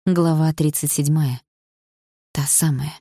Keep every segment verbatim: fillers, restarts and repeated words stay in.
Глава тридцать седьмая. Та самая.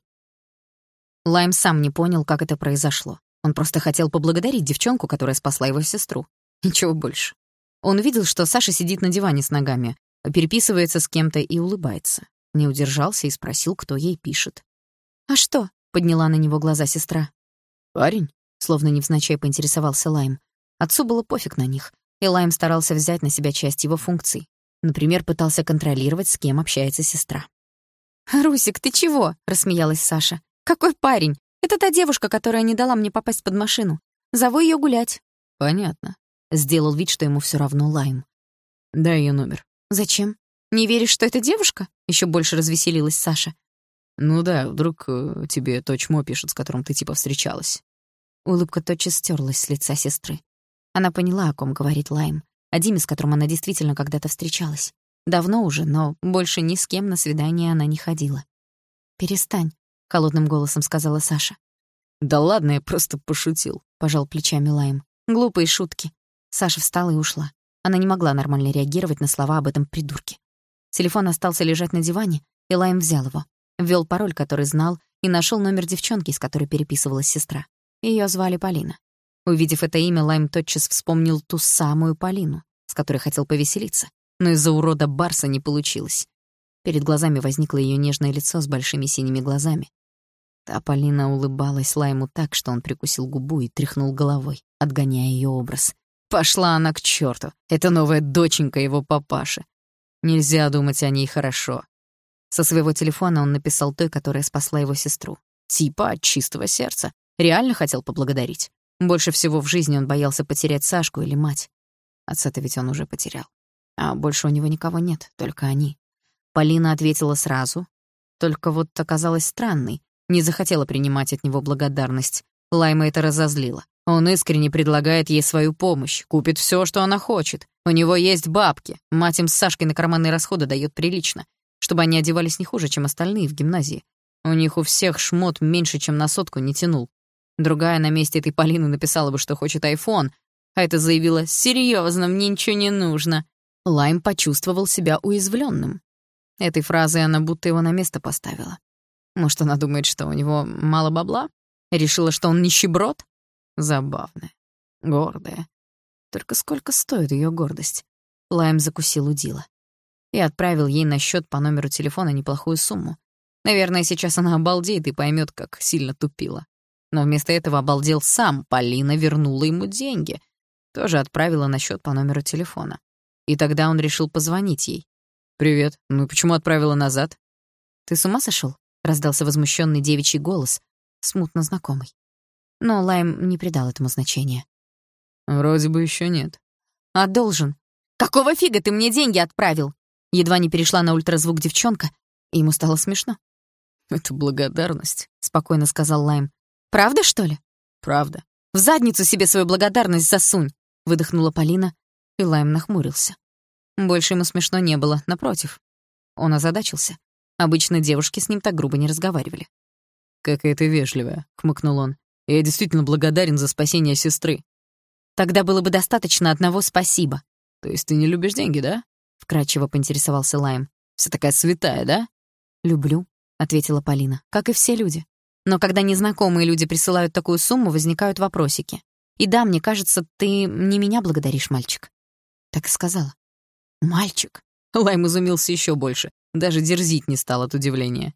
Лайм сам не понял, как это произошло. Он просто хотел поблагодарить девчонку, которая спасла его сестру. Ничего больше. Он увидел, что Саша сидит на диване с ногами, переписывается с кем-то и улыбается. Не удержался и спросил, кто ей пишет. «А что?» — подняла на него глаза сестра. «Парень?» — словно невзначай поинтересовался Лайм. Отцу было пофиг на них, и Лайм старался взять на себя часть его функций. Например, пытался контролировать, с кем общается сестра. «Русик, ты чего?» — рассмеялась Саша. «Какой парень? Это та девушка, которая не дала мне попасть под машину. Зову её гулять». «Понятно». Сделал вид, что ему всё равно Лайм. «Дай её номер». «Зачем? Не веришь, что это девушка?» Ещё больше развеселилась Саша. «Ну да, вдруг э, тебе то чмо пишет, с которым ты типа встречалась». Улыбка тотчас стёрлась с лица сестры. Она поняла, о ком говорит Лайм. О Диме, с которым она действительно когда-то встречалась. Давно уже, но больше ни с кем на свидание она не ходила. «Перестань», — холодным голосом сказала Саша. «Да ладно, я просто пошутил», — пожал плечами Лайм. «Глупые шутки». Саша встала и ушла. Она не могла нормально реагировать на слова об этом придурке. Телефон остался лежать на диване, и Лайм взял его. Ввёл пароль, который знал, и нашёл номер девчонки, с которой переписывалась сестра. Её звали Полина. Увидев это имя, Лайм тотчас вспомнил ту самую Полину, с которой хотел повеселиться, но из-за урода Барса не получилось. Перед глазами возникло её нежное лицо с большими синими глазами. Та Полина улыбалась Лайму так, что он прикусил губу и тряхнул головой, отгоняя её образ. Пошла она к чёрту! Это новая доченька его папаши. Нельзя думать о ней хорошо. Со своего телефона он написал той, которая спасла его сестру. Типа от чистого сердца. Реально хотел поблагодарить. Больше всего в жизни он боялся потерять Сашку или мать. Отца-то ведь он уже потерял. А больше у него никого нет, только они. Полина ответила сразу. Только вот оказалась странной. Не захотела принимать от него благодарность. Лайма это разозлило. Он искренне предлагает ей свою помощь, купит всё, что она хочет. У него есть бабки. Мать им с Сашкой на карманные расходы даёт прилично, чтобы они одевались не хуже, чем остальные в гимназии. У них у всех шмот меньше, чем на сотку не тянул. Другая на месте этой Полины написала бы, что хочет айфон, а эта заявила: «Серьёзно, мне ничего не нужно». Лайм почувствовал себя уязвлённым. Этой фразой она будто его на место поставила. Может, она думает, что у него мало бабла? Решила, что он нищеброд? Забавная, гордая. Только сколько стоит её гордость? Лайм закусил удила и отправил ей на счёт по номеру телефона неплохую сумму. Наверное, сейчас она обалдеет и поймёт, как сильно тупила. Но вместо этого обалдел сам. Полина вернула ему деньги. Тоже отправила на счёт по номеру телефона. И тогда он решил позвонить ей. «Привет. Ну почему отправила назад?» «Ты с ума сошёл?» — раздался возмущённый девичий голос, смутно знакомый. Но Лайм не придал этому значения. «Вроде бы ещё нет». «А должен. Какого фига ты мне деньги отправил?» Едва не перешла на ультразвук девчонка, и ему стало смешно. «Это благодарность», — спокойно сказал Лайм. «Правда, что ли?» «Правда». «В задницу себе свою благодарность засунь», — выдохнула Полина, и Лайм нахмурился. Больше ему смешно не было, напротив. Он озадачился. Обычно девушки с ним так грубо не разговаривали. «Какая ты вежливая», — хмыкнул он. «Я действительно благодарен за спасение сестры». «Тогда было бы достаточно одного спасибо». «То есть ты не любишь деньги, да?» — вкрадчиво поинтересовался Лайм. «Вся такая святая, да?» «Люблю», — ответила Полина, — «как и все люди. Но когда незнакомые люди присылают такую сумму, возникают вопросики. И да, мне кажется, ты не меня благодаришь, мальчик». Так и сказала. «Мальчик?» Лайм изумился ещё больше. Даже дерзить не стал от удивления.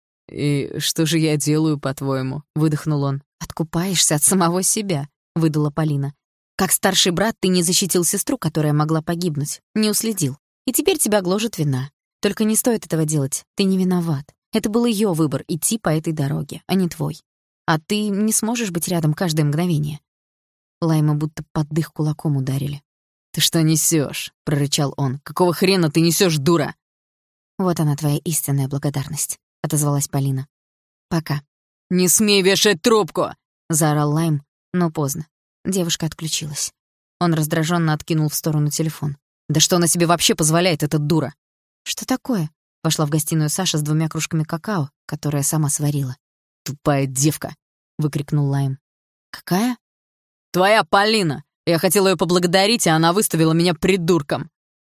«И что же я делаю, по-твоему?» — выдохнул он. «Откупаешься от самого себя», — выдала Полина. «Как старший брат ты не защитил сестру, которая могла погибнуть, не уследил. И теперь тебя гложет вина. Только не стоит этого делать, ты не виноват. Это был её выбор — идти по этой дороге, а не твой. А ты не сможешь быть рядом каждое мгновение». Лайма будто под дых кулаком ударили. «Ты что несёшь?» — прорычал он. «Какого хрена ты несёшь, дура?» «Вот она, твоя истинная благодарность», — отозвалась Полина. «Пока». «Не смей вешать трубку!» — заорал Лайм, но поздно. Девушка отключилась. Он раздражённо откинул в сторону телефон. «Да что она себе вообще позволяет, эта дура?» «Что такое?» — вошла в гостиную Саша с двумя кружками какао, которые сама сварила. «Тупая девка!» — выкрикнул Лайм. «Какая?» «Твоя Полина! Я хотел её поблагодарить, а она выставила меня придурком!»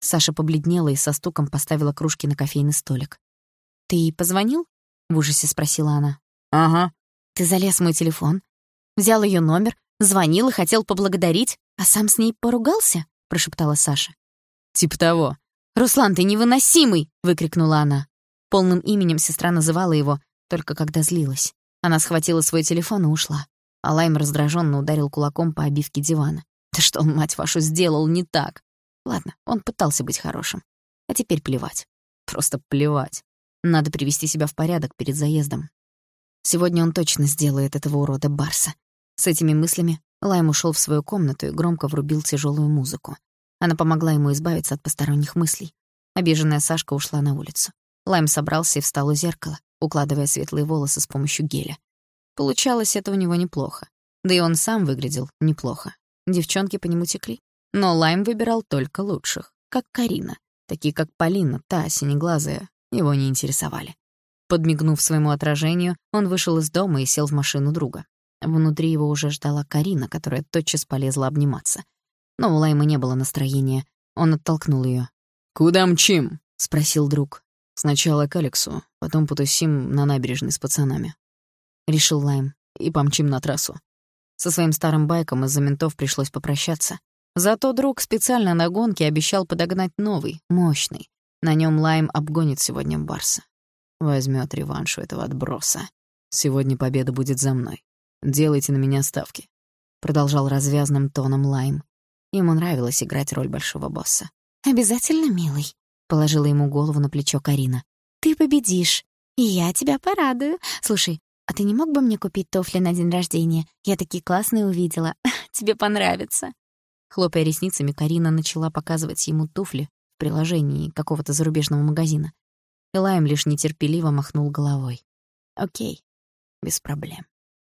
Саша побледнела и со стуком поставила кружки на кофейный столик. «Ты позвонил?» — в ужасе спросила она. «Ага». «Ты залез в мой телефон, взял ее номер, звонил и хотел поблагодарить, а сам с ней поругался?» — прошептала Саша. «Типа того». «Руслан, ты невыносимый!» — выкрикнула она. Полным именем сестра называла его, только когда злилась. Она схватила свой телефон и ушла. А Лайм раздраженно ударил кулаком по обивке дивана. Да что он, мать вашу, сделал не так? Ладно, он пытался быть хорошим. А теперь плевать. Просто плевать. Надо привести себя в порядок перед заездом. Сегодня он точно сделает этого урода Барса. С этими мыслями Лайм ушел в свою комнату и громко врубил тяжелую музыку. Она помогла ему избавиться от посторонних мыслей. Обиженная Сашка ушла на улицу. Лайм собрался и встал у зеркала, укладывая светлые волосы с помощью геля. Получалось это у него неплохо. Да и он сам выглядел неплохо. Девчонки по нему текли. Но Лайм выбирал только лучших, как Карина. Такие, как Полина, та синеглазая, его не интересовали. Подмигнув своему отражению, он вышел из дома и сел в машину друга. Внутри его уже ждала Карина, которая тотчас полезла обниматься. Но у Лайма не было настроения. Он оттолкнул её. «Куда мчим?» — спросил друг. «Сначала к Алексу, потом потусим на набережной с пацанами», — решил Лайм, — «и помчим на трассу». Со своим старым байком из-за ментов пришлось попрощаться. Зато друг специально на гонке обещал подогнать новый, мощный. На нём Лайм обгонит сегодня Барса. Возьмёт реванш у этого отброса. «Сегодня победа будет за мной. Делайте на меня ставки», — продолжал развязным тоном Лайм. Ему нравилось играть роль большого босса. «Обязательно, милый», — положила ему голову на плечо Карина. «Ты победишь, и я тебя порадую. Слушай, а ты не мог бы мне купить туфли на день рождения? Я такие классные увидела. Тебе понравится». Хлопая ресницами, Карина начала показывать ему туфли в приложении какого-то зарубежного магазина. И Лайм лишь нетерпеливо махнул головой. «Окей, без проблем».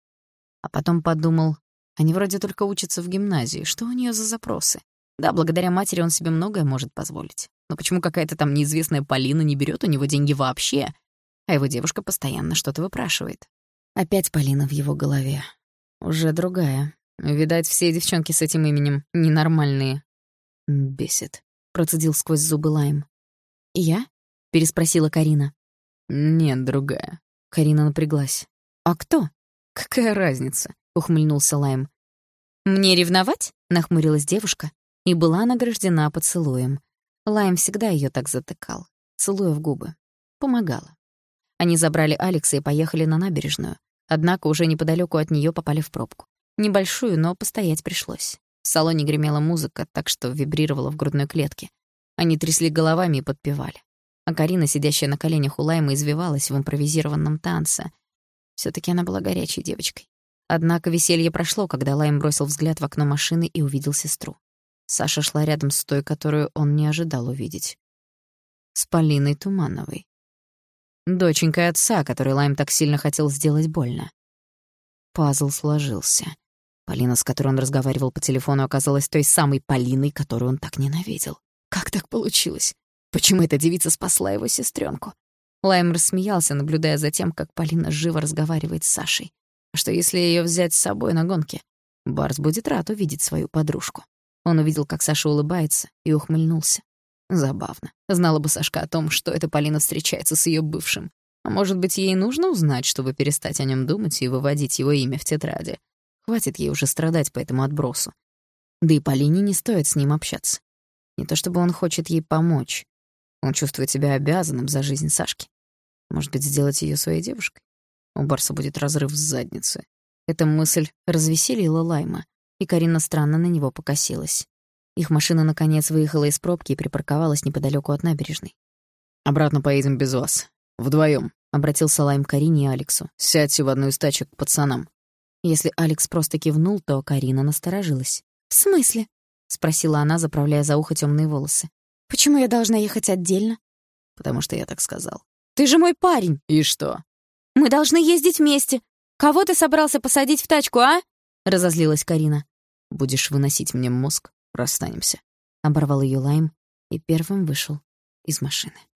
А потом подумал, они вроде только учатся в гимназии, что у неё за запросы? Да, благодаря матери он себе многое может позволить. Но почему какая-то там неизвестная Полина не берёт у него деньги вообще? А его девушка постоянно что-то выпрашивает. Опять Полина в его голове. Уже другая. Видать, все девчонки с этим именем ненормальные. «Бесит», — процедил сквозь зубы Лайм. «Я?» — переспросила Карина. «Нет, другая». Карина напряглась. «А кто?» «Какая разница?» — ухмыльнулся Лайм. «Мне ревновать?» — нахмурилась девушка и была награждена поцелуем. Лайм всегда её так затыкал, целуя в губы. Помогала. Они забрали Алекса и поехали на набережную. Однако уже неподалёку от неё попали в пробку. Небольшую, но постоять пришлось. В салоне гремела музыка, так что вибрировала в грудной клетке. Они трясли головами и подпевали. А Карина, сидящая на коленях у Лайма, извивалась в импровизированном танце. Всё-таки она была горячей девочкой. Однако веселье прошло, когда Лайм бросил взгляд в окно машины и увидел сестру. Саша шла рядом с той, которую он не ожидал увидеть. С Полиной Тумановой. Доченькой отца, которой Лайм так сильно хотел сделать больно. Пазл сложился. Полина, с которой он разговаривал по телефону, оказалась той самой Полиной, которую он так ненавидел. Как так получилось? Почему эта девица спасла его сестренку? Лайм рассмеялся, наблюдая за тем, как Полина живо разговаривает с Сашей. А что, если ее взять с собой на гонке? Барс будет рад увидеть свою подружку. Он увидел, как Саша улыбается, и ухмыльнулся. Забавно. Знала бы Сашка о том, что эта Полина встречается с ее бывшим. А может быть, ей нужно узнать, чтобы перестать о нем думать и выводить его имя в тетради. Хватит ей уже страдать по этому отбросу. Да и Полине не стоит с ним общаться. Не то чтобы он хочет ей помочь. Он чувствует себя обязанным за жизнь Сашки. Может быть, сделать ее своей девушкой? У Барса будет разрыв с задницы. Эта мысль развеселила Лайма, и Карина странно на него покосилась. Их машина, наконец, выехала из пробки и припарковалась неподалёку от набережной. «Обратно поедем без вас. Вдвоём», — обратился Лайм к Карине и Алексу. «Сядьте в одну из тачек к пацанам». Если Алекс просто кивнул, то Карина насторожилась. «В смысле?» — спросила она, заправляя за ухо тёмные волосы. «Почему я должна ехать отдельно?» «Потому что я так сказал». «Ты же мой парень!» «И что?» «Мы должны ездить вместе. Кого ты собрался посадить в тачку, а?» — разозлилась Карина. «Будешь выносить мне мозг, расстанемся», — оборвал её Лайм и первым вышел из машины.